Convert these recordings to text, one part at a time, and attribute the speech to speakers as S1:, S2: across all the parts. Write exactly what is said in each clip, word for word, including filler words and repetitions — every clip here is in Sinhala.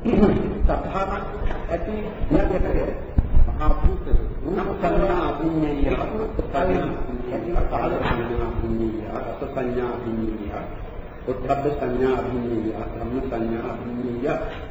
S1: සත්‍තාවක් ඇති යකේ මහා භූත නමස්කාරා අභිඤ්ඤය සංඥා කාල සංඥා අස සංඥා අභිඤ්ඤය උත්පද සංඥා අභිඤ්ඤය ධම්ම සංඥා අභිඤ්ඤය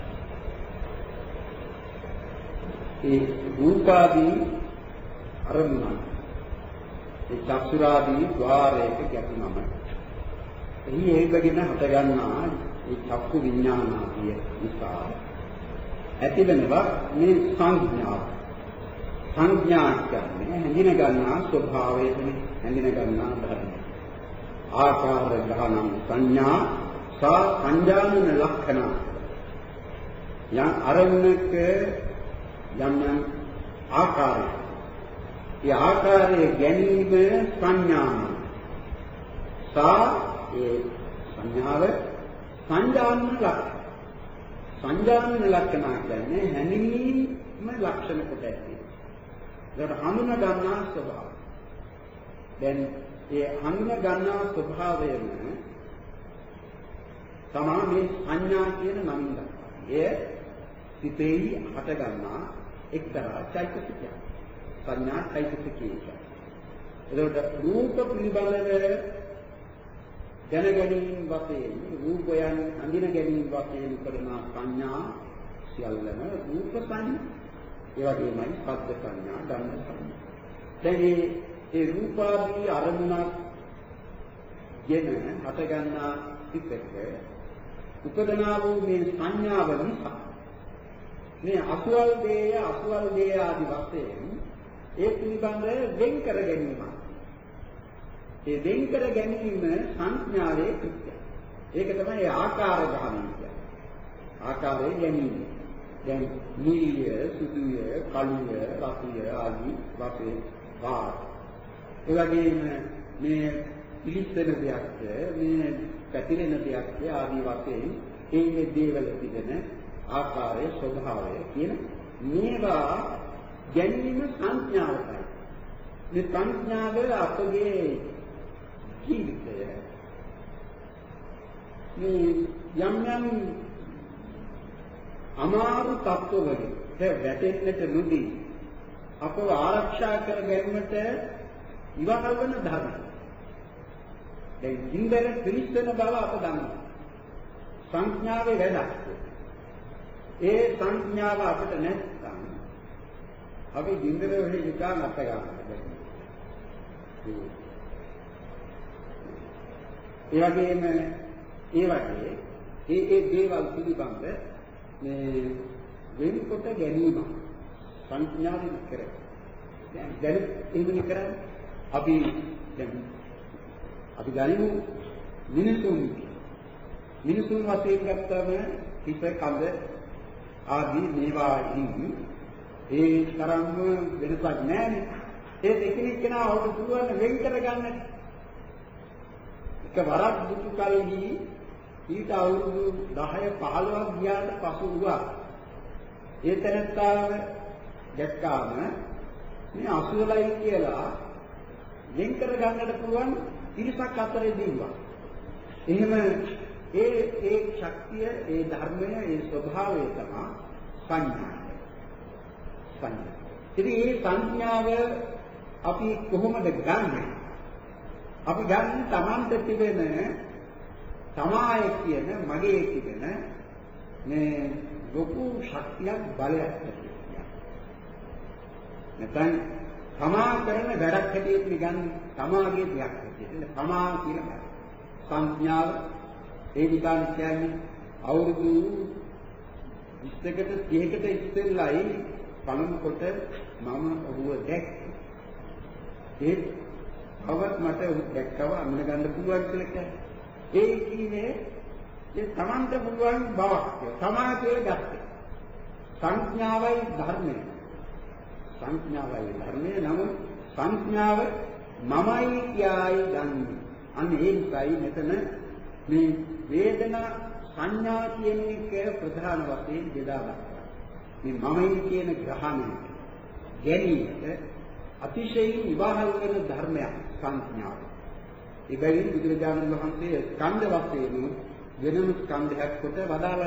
S1: ඒ රූපාදී අරමුණ ඒ චක්ෂුරාදී ద్వාරයක ගැටුමම එහි ඒකගෙන හට ගන්නා ඒ චක්කු විඥානාදිය නිසා ඇතිවෙනවා මේ සංඥා සංඥා කියන්නේ හැඳින ගන්නා ස්වභාවයෙන් හැඳින ගන්නා ධර්ම ආකාර ග්‍රහණම් සංඥා සා සංජානන ලක්ෂණ යම් අරමුණක යම් යම් ආකාරය ඒ ආකාරයේ ගැනීම සංඥාන සා ඒ සංඥාව සංජානන ලක්ෂණ සංජානන ලක්ෂණ කියන්නේ හැඳිනීම ලක්ෂණ කොට ඇති. ඒකට හඳුනා ගන්නා ස්වභාවය. දැන් ඒ හඳුනා ගන්නා ස්වභාවයම තමයි මේ සංඥා කියන නමින් දක්වන්නේ. එය සිතෙහි හට ගන්නා එක්තරා චෛතසිකයක්. සංඥා චෛතසිකයක්. ඒකට රූප පිළිබඳව දැන ගැනීම වශයෙන් රූපයන් හඳුන ගැනීම වශයෙන් කරන සංඥා සියල්ලම රූප සංඥා. ඒ වගේමයි පද්ද සංඥා, ගන්ධ සංඥා. දැන් මේ ඒ රූපාදී අරමුණක් ගෙන හට ගන්නා සිතක උපදනා වූ මේ සංඥාව නිසා මේ අසුවල් දේය අසුවල් දේය ආදී වශයෙන් ඒ පිළිබඳ වෙන් කර ගැනීම. ඒ වෙන් කර ගැනීම සංඥාවේ කෘත්‍යය. ඒක තමයි ආකාර ග්‍රහණය කියන්නේ. ආකාරයේ ගැනීම. දැන් නිලිය, සුදුය, කළුය, රතුය ආදී වශයෙන් වාර. ඒ වගේම මේ පිළිස්සන දෙයක්, මේ පැතිරෙන දෙයක් ආදී වශයෙන් ඒ දේවල තිබෙන ආකාරය, ස්වභාවය කියන මේවා ගැනීම සංඥාවයි. මේ සංඥාව අපගේ ජීවිතය මේ යම් යම් අමාරු තත්ත්වවලින් වැටෙන්නට නොදී අපව ආරක්ෂා කර ගැනීමට ඉවහල් වන ධර්ම. දැන් ජීඳර පිළිස්සන බව අප දන්නවා. සංඥාවේ වැඩක්. ඒ සංඥාව අපිට නැත්නම් අපි ජීඳර වෙලෙ නිකන් අත ගන්නවා. ඒ වගේම ඒ වගේ ඒ ඒ දේවල් පිළිබඳ මේ වෙනකොට ගැනීම සංඥාවෙන් කරේ. දැන් දැන් එහෙමනේ කරන්නේ. අපි දැන් අපි ගනිමු මිනිසුන් මිනිසුන් වශයෙන් ගත්තම හිත කඳ ආදී මේවායින් ඒ තරම්ම වෙනසක් නැහැ. ඒ දෙකෙනෙක් කෙනා අවුරුදු පුළුවන් වෙන් කරගන්න. එක වරක් දුක කල්හි ඊට අවුරුදු දහය පහළොවක් ගියාට පසු වුණා. ඒ තැනත්තාව දැක්කාම මේ අසුවලයි කියලා වෙන් කර ගන්නට පුළුවන් ඉරිසක් අතරේදී වුණා. එහෙම ඒ ඒ ශක්තිය, ඒ ධර්මය, ඒ ස්වභාවය තමයි සංඥා. සංඥා. ඉතින් මේ සංඥාව අපි කොහොමද ගන්නෙ? අපි ගන්න තමන්ට තිබෙන තමාය කියන මගේ කියන මේ ලොකු ශක්තියක් බලයක් තියෙනවා. නැත්නම් තමා කරන වැඩක් හැටියට නිකන් තමාගේ දෙයක් හැටියට තමා කියන සංඥාව ඒ විදිහට කියන්නේ අවුරුදු විස්සකට තිහකට ඉස්සෙල්ලායි පළමු කොට මම ඔහුව දැක්කේ. ඒ කවත් මට දැක්කව අන්න ගන්න පුළුවන් කියලා කියන්නේ. ඒ කියන්නේ ඒ තමන්ට පුළුවන් බවක්. තමා කියලා ගත්තේ. සංඥාවයි ධර්මය. සංඥාවයි ධර්මය නම් සංඥාව මමයි කියයි ගන්නේ. අන්න ඒ නිසායි මෙතන මේ වේදනා සංඥා කියන එක ප්‍රධාන වශයෙන් බෙදා ගන්නවා. මේ මමයි කියන ග්‍රහණය ගැනීමට අතිශයින් ඉවහල් වෙන ධර්මයක් සංඥාව. ඒ බැවින් බුදුරජාණන් වහන්සේ ස්කන්ධ වශයෙන් වෙනම ස්කන්ධයක් කොට වදාළනේ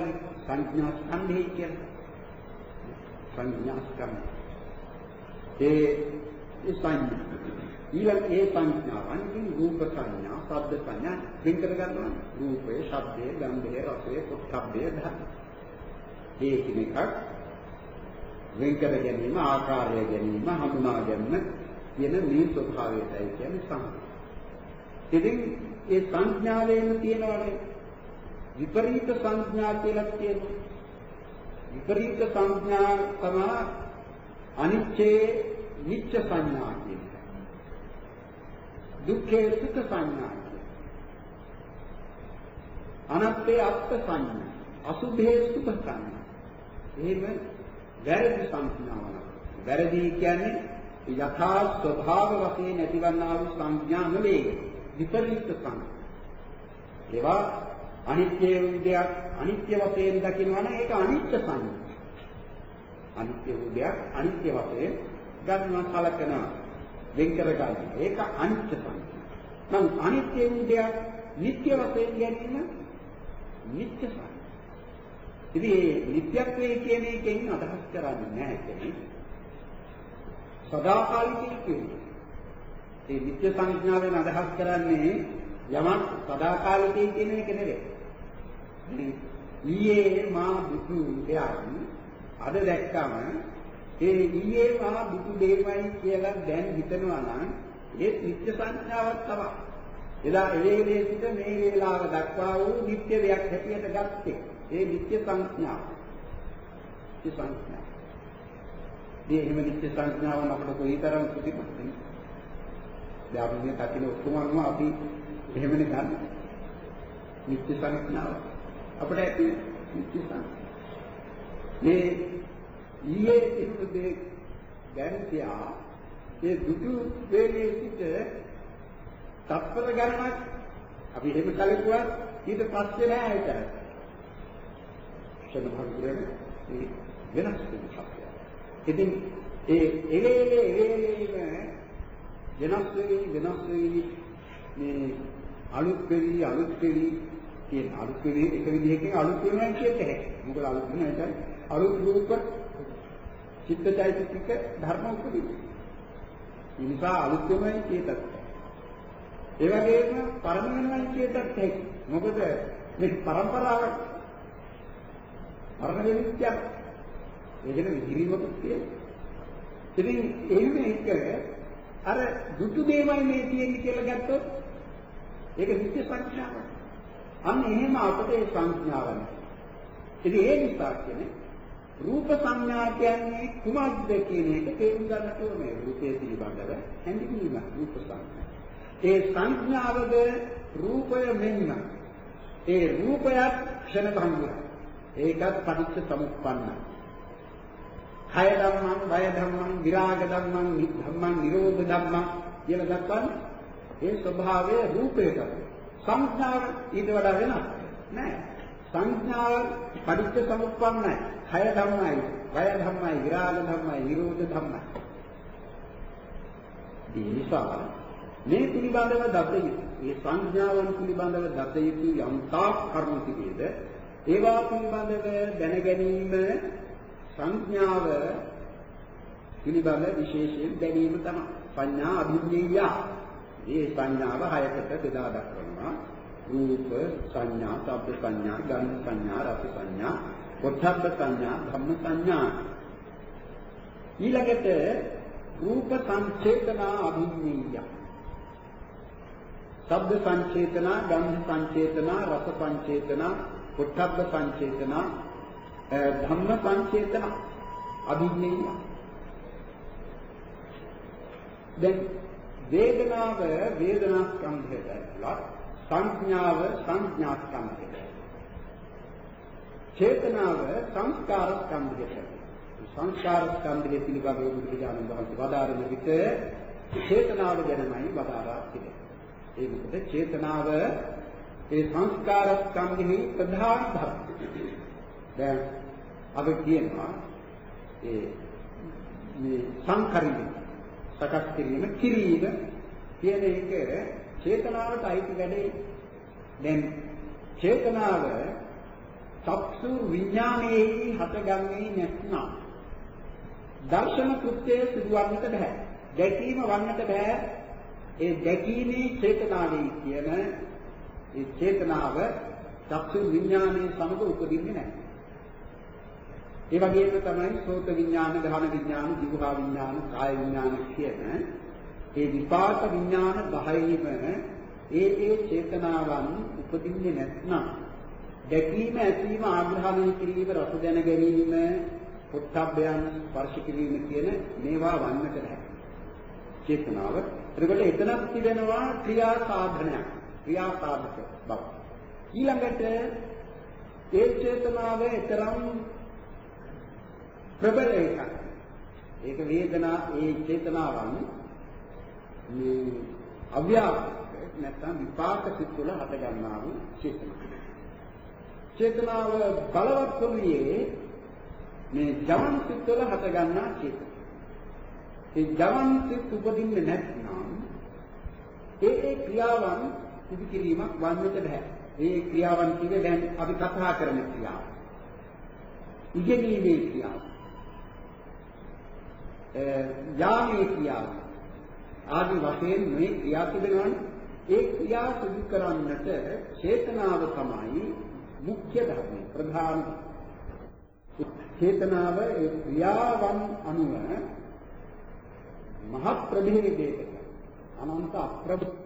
S1: සංඥා ස්කන්ධය කියන්නේ. සංඥා ස්කන්ධය. ඒ ඒ සංඥා. ඊළඟ ඒ සංඥාවන්ගෙන් රූප සංඥා, ශබ්ද සංඥා වෙන් කර ගන්නවා. රූපය, ශබ්දය, ගන්ධය, රසය, පොට්ටබ්බය ධර්ම. ඒ කිනකක් වෙන් කර ගැනීම, ආකාරය ගැනීම, හඳුනා ගැනීම කියන මේ ස්වභාවයයි කියන්නේ සංඥා. ඉතින් ඒ සංඥාවේම තියෙනවානේ විපරීත සංඥා කියලා කියනවා. විපරීත සංඥා තමයි අනිච්චේ නිච්ච සංඥා කියන්නේ. දුක්ඛේ සුඛ සංඥා කියන්නේ. අනත්තේ අත්ථ සංඥා. අසුභේ සුභ සංඥා. එහෙම වැරදි සංඥාවක්. වැරදි කියන්නේ යථා ස්වභාව වශයෙන් ඇතිවන්නා වූ සංඥා නෙවේ. විපරීත සංඥා. ඒවා අනිත්‍ය වූ අනිත්‍ය වශයෙන් දකිනවා නම් ඒක අනිත්‍ය සංඥා. අනිත්‍ය වූ දෙයක් අනිත්‍ය වශයෙන් ගන්නවා කලකනවා වෙන් කර ගන්න. ඒක අනිත්‍ය සංඥා. නම් අනිත්‍ය වූ දෙයක් නිට්ටය වශයෙන් ගැනීම නිට්ටය සංඥා. ඉතින් මේ නිට්ටයත්වයේ කියන එකෙන් අදහස් කරන්නේ නැහැ කෙනෙක්. සදාකාලිකයි කියන්නේ. මේ නිට්ටය සංඥාවෙන් අදහස් කරන්නේ යමක් සදාකාලිකයි කියන එක නෙවෙයි. ඊයේ මා දුටු දෙයක් අද දැක්කම ඒ ඊයේ මා දුටු දෙයමයි කියලා දැන් හිතනවා නම් ඒ නිත්‍ය සංඥාවක් තමයි. එදා ඒ වේලේ සිට මේ වේලාව දක්වා වූ නිත්‍ය දෙයක් හැටියට ගත්තේ. ඒ නිත්‍ය සංඥාව. ඒ සංඥාව. මේ එහෙම නිත්‍ය සංඥාවන් අපිට කොයිතරම් ප්‍රතිපත්තිද? දැන් අපි මේ කටින ඔක්කොම අපි එහෙමනේ ගන්න. නිත්‍ය සංඥාව. අපිට ඇති නිත්‍ය සංඥා. මේ ඊයේ ඉන්නේ දැන් තියා ඒ දුටු වේලේ සිට තත්පර ගණනක් අපි එහෙම කලකුවා ඊට පස්සේ නෑ ඒක. සම්භාවිතයෙන් ඒ වෙනස් වෙනවා. ඉතින් ඒ එවේලේ එවේලේම වෙනස් වෙවි වෙනස් වෙවි මේ අලුත් වෙවි අලුත් වෙවි කියන අලුත් වෙවි එක විදිහකින් අලුත් වෙනවා කියන්නේ. මොකද අලුත් වෙන එක අලුත් රූප චිත්තචෛතසික ධර්ම උපදින. ඒ නිසා අලුත් වෙනයි කියතත්. ඒ වගේම පරම වෙනවයි කියතත් හැකි. මොකද මේ પરම්පරාවක් පරම වෙනිච්ච ඒකෙන විහිරිමකුත් තියෙනවා. ඉතින් එහෙම එක අර දුටු දෙයමයි මේ තියෙන්නේ කියලා ගත්තොත් ඒක නිත්‍ය සංඥාවක්. අන්න එහෙම අපට ඒ සංඥාවක්. ඉතින් ඒ නිසා කියන්නේ රූප සංඥා කියන්නේ කුමක්ද කියන එක තේරුම් ගන්නට ඕනේ. රූපය පිළිබඳව හැඳින්වීම රූප සංඥා. ඒ සංඥාවද රූපය මෙන්න. ඒ රූපයත් ක්ෂණ භංගුයි. ඒකත් පටිච්ච සමුප්පන්නයි. කය ධම්මං, වය ධම්මං, විරාග ධම්මං, ධම්මං නිරෝධ ධම්මං කියලා ගත්තම ඒ ස්වභාවය රූපයට. සංඥාව ඊට වඩා වෙනස් නෑ. සංඥාව පටිච්ච සමුප්පන්නයි. කය ධම්මයි, වය ධම්මයි, විරාග ධම්මයි, නිරෝධ ධම්මයි. ඒ නිසා මේ පිළිබඳව දත යුතු, මේ සංඥාවන් පිළිබඳව දත යුතු යම් තාක් කරුණු තිබේද ඒවා පිළිබඳව දැන ගැනීම සංඥාව පිළිබඳ විශේෂයෙන් දැනීම තමයි. සංඥා අභිඥේය. මේ සංඥාව හයකට බෙදා දක්වනවා. රූප සංඥා, ශබ්ද සංඥා, ගන්ධ සංඥා, රස සංඥා, පොට්ටබ්බ සංඥා, ධම්ම සංඥා. ඊළඟට රූප සංචේතනා අභිඥේය. ශබ්ද සංචේතනා, ගන්ධ සංචේතනා, රස සංචේතනා, පොට්ටබ්බ සංචේතනා, ධම්ම සංචේතන අභිඥේය. දැන් වේදනාව වේදනා ස්කන්ධයට ඇතුළත්, සංඥාව සංඥා ස්කන්ධයට, චේතනාව සංස්කාර ස්කන්ධයට. සංස්කාර ස්කන්ධය පිළිබඳව බුදුරජාණන් වහන්සේ වදාරන විට චේතනාව ගැනමයි වදාරා තිබෙන්නේ. ඒ මොකද චේතනාව ඒ සංස්කාර ස්කන්ධෙහි ප්‍රධාන ධර්මයි. දැන් අපි කියනවා ඒ මේ සංකරිත සකස් කිරීම කිරීම කියන එක චේතනාවට අයිති වැඩේ. දැන් චේතනාව චක්ෂු විඥානයේ හටගන්නේ නැත්නම් දර්ශන කෘත්‍යය සිදුවන්නට බෑ. දැකීම වන්නට බෑ. ඒ දැකීමේ චේතනාවේ කියන ඒ චේතනාව චක්ෂු විඥානයේ සමග උපදින්නේ නැහැ. ඒ වගේම තමයි සෝත විඥාන, ගහන විඥාන, જીවහා විඥාන, කාය විඥාන කියන ඒ විපාක විඥාන දහයෙම ඒ ඒ චේතනාවන් උපදින්නේ නැත්නම් දැකීම, ඇසීම, ආග්‍රහණය කිරීම, රස දැන ගැනීම, පොට්ටබ්බයන් ස්පර්ශ කිරීම කියන මේවා වන්නට නැහැ. චේතනාව. එතකොට එතනක් තිබෙනවා ක්‍රියා සාධනයක්, ක්‍රියා සාධක බව. ඊළඟට ඒ චේතනාව තරම් ප්‍රබල එකක්. ඒක වේදනා ඒ චේතනාවන් මේ අව්‍යාප්ත නැත්නම් විපාක සිත් වල හට ගන්නා වූ චේතනාව. චේතනාව බලවත් වූයේ මේ ජවන් සිත් වල හට ගන්නා චේතනාව. ඒ ජවන් සිත් උපදින්නේ නැත්නම් ඒ ඒ ක්‍රියාවන් සිදු කිරීමක් වන්නට බෑ. ඒ ක්‍රියාවන් කියන්නේ දැන් අපි කතා කරන ක්‍රියාව. ඉගෙනීමේ ක්‍රියාව. යාමේ ක්‍රියාව. ආදි වශයෙන් මේ ක්‍රියා තිබෙනවනේ. ඒ ක්‍රියා සිදු කරන්නට චේතනාව තමයි මුඛ්‍ය ධර්මය, ප්‍රධාන චේතනාව. ඒ ක්‍රියාවන් අනුව මහත් ප්‍රභේදයකට අනන්ත අප්‍රභ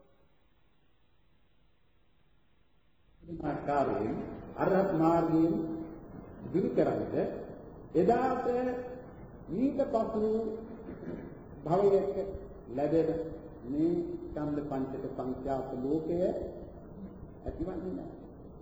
S1: ආකාරයෙන් අරහත් මාර්ගයෙන් දිවි කරන්නේ එදාට ඊට පසු භවයක ලැබෙන මේ ඡන්ද පංචක සංඛ්‍යාත ලෝකය ඇතිවන්නේ නැහැ.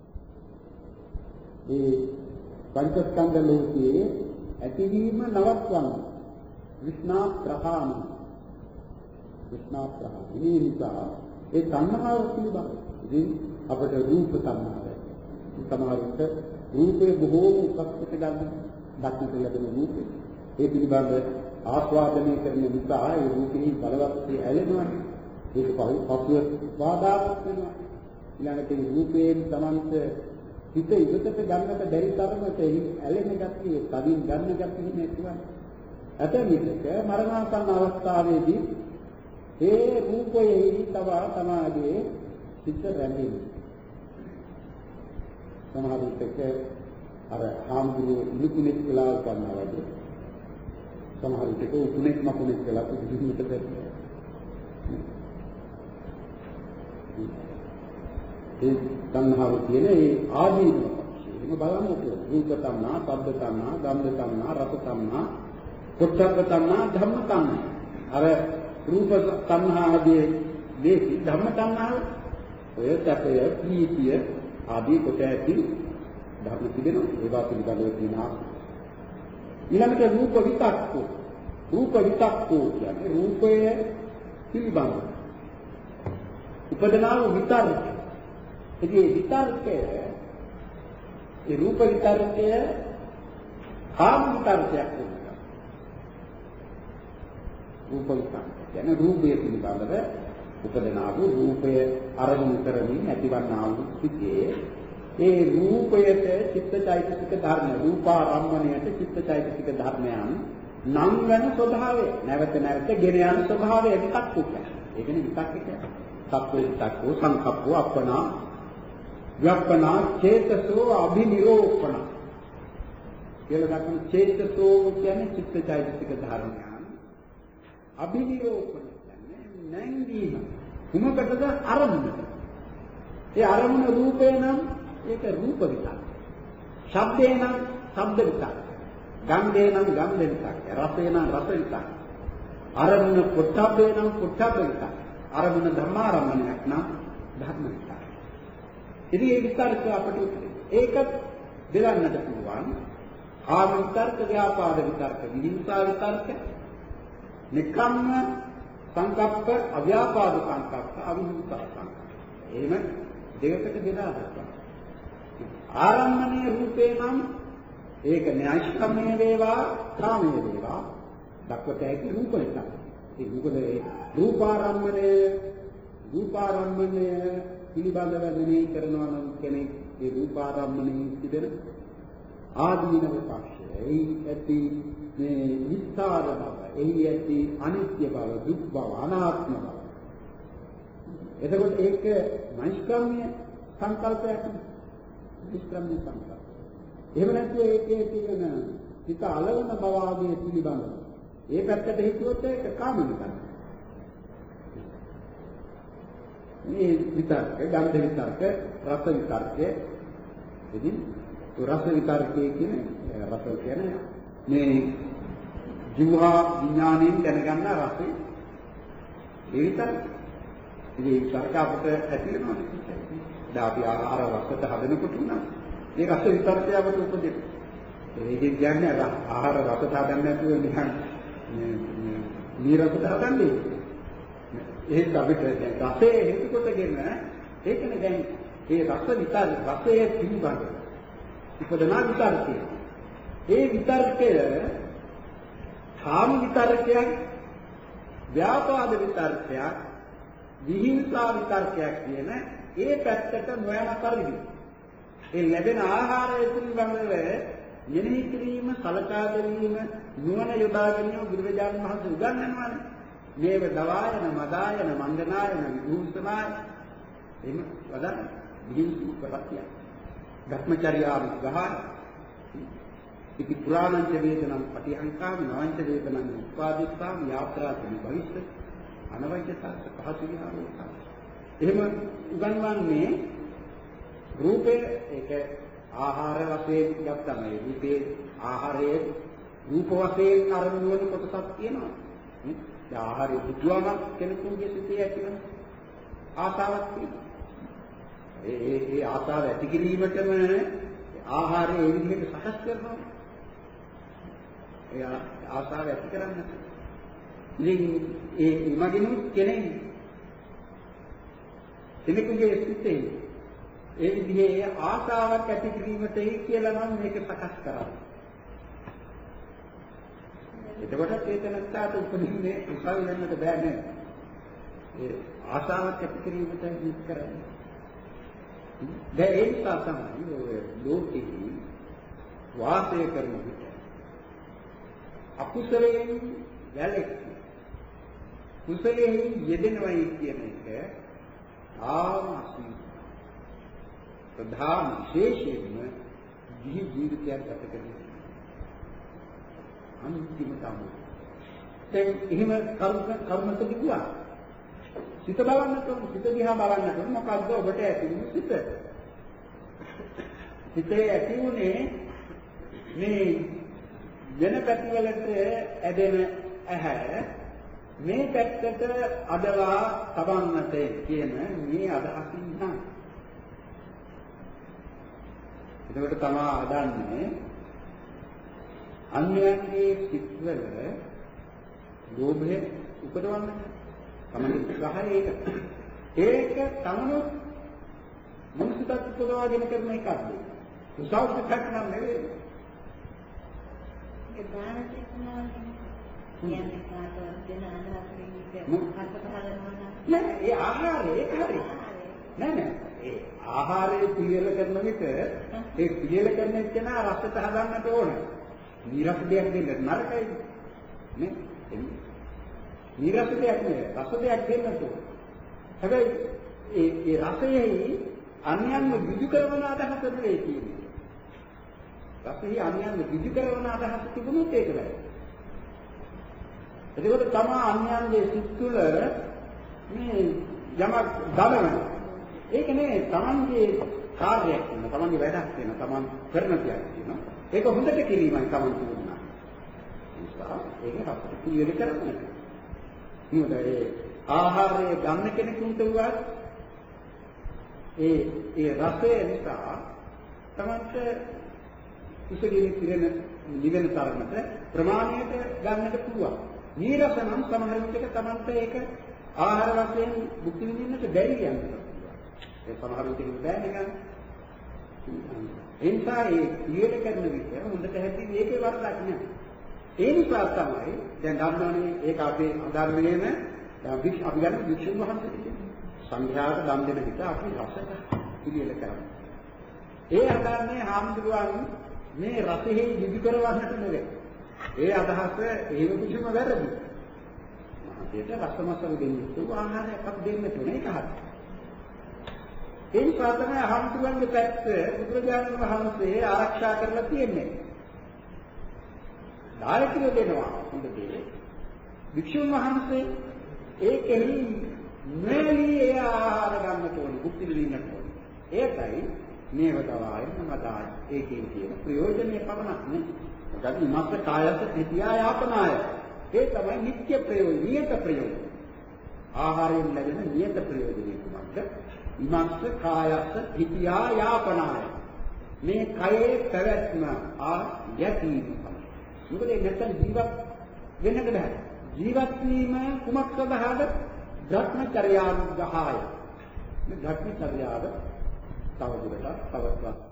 S1: ඒ පංචස්කන්ධ ලෝකයේ ඇතිවීම නවත්වන්න විස්නා ප්‍රහාණ විස්නා ප්‍රහාණ මේ නිසා ඒ තණ්හාව පිළිබඳ ඉතින් අපට රූප තණ්හාව සමහරවිට රූපේ බොහෝම උපස්ථිත ගන්න දක්නට ලැබෙන රූපේ ඒ පිළිබඳ ආස්වාදනය කරන නිසා ඒ රූපෙහි බලවත් ඇලෙනවා. ඒක පසුව වාදාවක් වෙනවා. ඊළඟට ඒ රූපයෙන් තමන්ට හිත ඉවතට ගන්නට බැරි තරමට එහි ඇලෙන ගැතිය, කදින් ගන්න ගැතිය නැතිවම ඇතැම් විටක මරණාසන්න අවස්ථාවේදී ඒ රූපයෙහි තව තමාගේ සිත රැඳෙනවා. සමහර විටක අර හාමුදුරුවෝ ඉනිකුනෙක් වෙලා කරනවා වගේ සමහර විටක උතුණෙක් මකුණෙක් වෙලා පිළිගන්නට බැහැ. ඒ තණ්හාව කියන ඒ ආදීන එහෙම බලන්නට රූප තණ්හා, ශබ්ද තණ්හා, ගන්ධ තණ්හා, රස තණ්හා, පොට්ටබ්බ තණ්හා, ධම්ම තණ්හා. අර රූප තණ්හා ආදී දේසි ධම්ම තණ්හාව ඔය සැපය, ප්‍රීතිය ආදී කොට ඇති ධර්ම තිබෙනවා. ඒවා පිළිබඳව කියනවා. ඊළඟට රූප විතක්කෝ. රූප විතක්කෝ කියන්නේ රූපය පිළිබඳ උපදනා වූ විතර්ක. ඉතින් මේ විතර්කය ඒ රූප විතර්කය කාම විතර්කයක් වෙනවා. රූප විතර්ක කියන්නේ රූපය පිළිබඳව උපදනා වූ රූපය අරමුණු කරමින් ඇතිවන්නා වූ සිතේ ඒ රූපයට චිත්තචෛතසික ධර්ම, රූපාරම්මණයට චිත්තචෛතසික ධර්මයන් නම් වෙන ස්වභාවය, නැවත නැවත ගෙන යන ස්වභාවය විතක්ක උපේ. ඒ කියන්නේ විතක්ක කියන්නේ සත්‍ය විතක්කෝ, සංකප්පෝ, අප්පනා, ව්‍යප්පනා, චේතසෝ, අභිනිරෝපණ කියලා දක්වන චේතසෝ කියන්නේ චිත්තචෛතසික ධර්මයන්. අභිනිරෝපණ කියන්නේ නැංගීම. කුමකටද? අරමුණට. ඒ අරමුණ රූපේ නම් ඒක රූප විතක්ක. ශබ්දේ නම් ශබ්ද විතක්ක. ගන්ධේ නම් ගන්ධ විතක්ක. රසේ නම් රස විතක්ක. අරමුණ පොට්ටබ්බේ නම් පොට්ටබ්බ විතක්ක. අරමුණ ධර්මාරම්මණයක් නම් ධර්ම විතක්ක. ඉතින් මේ විතර්ක අපට ඒක දෙලන්නට පුළුවන්. ආම විතර්ක, ව්‍යාපාද විතර්ක, විහිංසා විතර්ක, නිකම්ම සංකප්ප, අව්‍යාපාද සංකප්ප, අවිහිංසා සංකප්ප. එහෙම දෙකකට බෙදා ගන්නවා. ආරම්මණීය රූපේ නම් ඒක න්‍යායස්කම්මයේ වේවා, කාමයේ වේවා දක්වත හැකි රූප එක. ඒ මොකද ඒ රූපාරම්මණය රූපාරම්මණය පිළිබඳව මෙහි කරනවා නම් කෙනෙක් ඒ රූපාරම්මණයේ තිබෙන ආදීනව පක්ෂය. එහි ඇති මේ විස්තර බව, එහි ඇති අනිත්‍ය බව, දුක් බව, අනාත්ම බව. එතකොට ඒක මෛෂ්ක්‍රම්‍ය සංකල්පයක් නෙවෙයි. විස්ක්‍රම්‍ය සංකල්ප. එහෙම නැත්නම් ඒකේ තියෙන හිත අලවන බව ආදී පිළිබඳව. ඒ පැත්තට හිතුවොත් ඒක කාමනිකයි. මේ විතර්ක, ගන්ධ විතර්ක, රස විතර්ක. ඉතින් රස විතර්කයේ කියන්නේ රස කියන්නේ මේ ජීවා විඥාණයෙන් දැනගන්න රසය. ඒ විතර්ක. ඉතින් ඒ විතර්ක අපට ඇති වෙනවා. දැන් අපි ආහාර රසට හදනකොට උනා ඒ රස විතර්කය අපට උපදින. ඒකෙන් කියන්නේ ආහාර රසට හදන්න නැතුව නිකන් නීරසට හදන්නේ. ඒක අපිට රසයේ හේතු කොටගෙන ඒකනේ දැන් ඒ රස විතර රසයේ පිළිබඳ ඉපදනා විතර්කය. ඒ විතර්කය කාම විතර්කයක්, ව්‍යාපාද විතර්කයක්, විහිංසා විතර්කයක් කියන ඒ පැත්තට නොයන පරිදි ඒ ලැබෙන ආහාරය පිළිබඳව මෙනෙහි කිරීම, සලකා ගැනීම, නුවණ යොදා ගැනීම බුදුරජාණන් වහන්සේ උගන්වනවානේ. මේව දවායන, මදායන, මණ්ඩනායන, විභූෂනාය එම වදන් විහිංසු ප්‍රත්‍යය. ධර්මචර්යා විග්‍රහය. ඉති පුරාණංච වේදනං පටිහංකාම නවංච වේදනං උපාදිස්තාම යාත්‍රාති භවිෂ්‍ය අනවජ්‍යතාව පහසු විහාරෝ. එහෙම උගන්වන්නේ රූපේ ඒක ආහාර වශයෙන් ගත්තම ඒ රූපේ ආහාරයේ රූප වශයෙන් අරමුණු වන කොටසක් තියෙනවා. ඒ ආහාරය බුද්ධවම කෙනෙකුගේ සිතේ ඇතිවන ආසාවක් තියෙනවා. ඒ ඒ ඒ ආසාව ඇති කිරීමටම ආහාරය ඒ විදිහට සකස් කරනවා. ඒ ආසාව ඇති කරන්නේ. ඉතින් ඒ ඉමගිනු කෙනෙක් කෙනෙකුගේ සිතේ ඒ විදිහේ ආසාවක් ඇති කිරීමටයි කියලා නම් මේක සකස් කරන්නේ. එතකොට චේතනස්ථාත උපදින්නේ උසල් වෙන්නට බෑ නේද? ඒ ආසාවක් ඇති කිරීමට හිත කරන්නේ. දැන් ඒ නිසා තමයි ඔය ලෝකෙහි වාසය කරන විට අකුසලයෙන් වැළැක්වී කුසලයෙන් යෙදෙනවයි කියන එක ආමසි ප්‍රධාන විශේෂයෙන්ම ජී ජීවිතයක් ගත කරන අන්තිම තමයි. දැන් එහෙම කර්ම කර්මත කිව්වා. සිත බලන්නට ඕන, සිත දිහා බලන්නට ඕන. මොකද්ද ඔබට ඇති වුණු සිත? සිතේ ඇති වුණේ මේ වෙන පැතිවලට ඇදෙන ඇහැ මේ පැත්තට අදලා තබන්නට කියන මේ අදහසින් නම් එතකොට තමයි අදන්නේ අන්‍යයන්ගේ සිත්වල ලෝභය උපදවන්න තමයි උත්සාහය ඒක. ඒක තමනුත් මනසට උපදවාගෙන කරන එකක්ද? උසාවි එකක් නම් නෙවෙයි.
S2: ඒ බාහිර කියන්නේ කාටවත් දෙන අදහසකින් ඉත කල්ප කරනවා
S1: නෑ ඒ ආහාරය ඒක හරි නෑ නෑ ඒ ආහාරය පිළියෙල කරන විට ඒ පිළියෙල කරන කෙනා රසට හදන්නට ඕන. නිරස දෙයක් දෙන්න නරකයි නේ. නිරස දෙයක් නේ රස දෙයක් දෙන්න ඕන. හැබැයි ඒ ඒ රසයෙහි අන්‍යයන්ව විදු කරන අදහස නෙවෙයි තියෙන්නේ. රසෙහි අන්‍යයන්ව විදු කරන අදහස තිබුණොත් ඒක බෑ. එතකොට තමා අන්‍යයන්ගේ සිත් තුළ මේ යමක් දලවන ඒක නේ තමන්ගේ කාර්යයක් වෙන තමන්ගේ වැඩක් වෙන තමන් කරන දෙයක් තියෙනවා. ඒක හොඳට කිරීමයි තමන් කියනවා. ඒ නිසා ඒක අපිට පිළිවෙල කරන්න. මොකද ඒ ආහාරය ගන්න කෙනෙකුට උගත් ඒ ඒ රසය නිසා තමන්ට කුසලයේ පිරෙන නිවෙන තරමට ප්‍රමාණයට ගන්නට පුළුවන්. නීරස නම් සමහර විටක තමන්ට ඒක ආහාර වශයෙන් භුක්ති විඳින්නට බැරි යනවා. ඒ සමහර විටක බෑ නිකන්. ඒ නිසා ඒ පිළිවෙල කරන විට හොඳට හැටි මේකේ වරදක් නෑ. ඒ නිසා තමයි දැන් ධර්මණේ ඒක අපේ ධර්මයේම අපි අපි ගන්න වික්ෂුන් වහන්සේ කියන්නේ. සංඝයාට දන් දෙන විට අපි රසට පිළිවෙල කරනවා. ඒ හදන්නේ හාමුදුරුවන් මේ රසෙහි විදි කරවන්නට නෙවෙයි. ඒ අදහස එහෙම කිසිම වැරදි. මහතේට රසමසල් දෙන්නේ ආහාරයක් දෙන්න තුනේ එකක්. ඒ නිසා තමයි හාමුදුරුවන්ගේ පැත්ත බුදුරජාණන් වහන්සේ ආරක්ෂා කරලා තියෙන්නේ. ධාරකිය දෙනවා හොඳ දේ. වික්ෂුන් වහන්සේ ඒකෙහි මෙලී ආහාර ගන්න ඕනේ, බුද්ධි විඳින්න ඕනේ. ඒකයි මේව දවායි මමදායි ඒකෙන් කියන ප්‍රයෝජනේ පමණක් නේ. මොකද ඉමස්ස කායස තිතියා යාපනාය. ඒ තමයි නිත්‍ය ප්‍රයෝජන, නියත ප්‍රයෝජන. ආහාරයෙන් ලැබෙන නියත ප්‍රයෝජනේ කුමක්ද? ඉමස්ස කායස තිතියා යාපනාය. මේ කයේ පැවැත්ම ආ යැපීම. මොකද නැත්නම් ජීවත් වෙන්නට බෑ. ජීවත් වීම කුමක් සඳහාද? භ්‍රමචර්යානුග්‍රහය. මේ භ්‍රමචර්යාව තවදුරටත් පවත්වා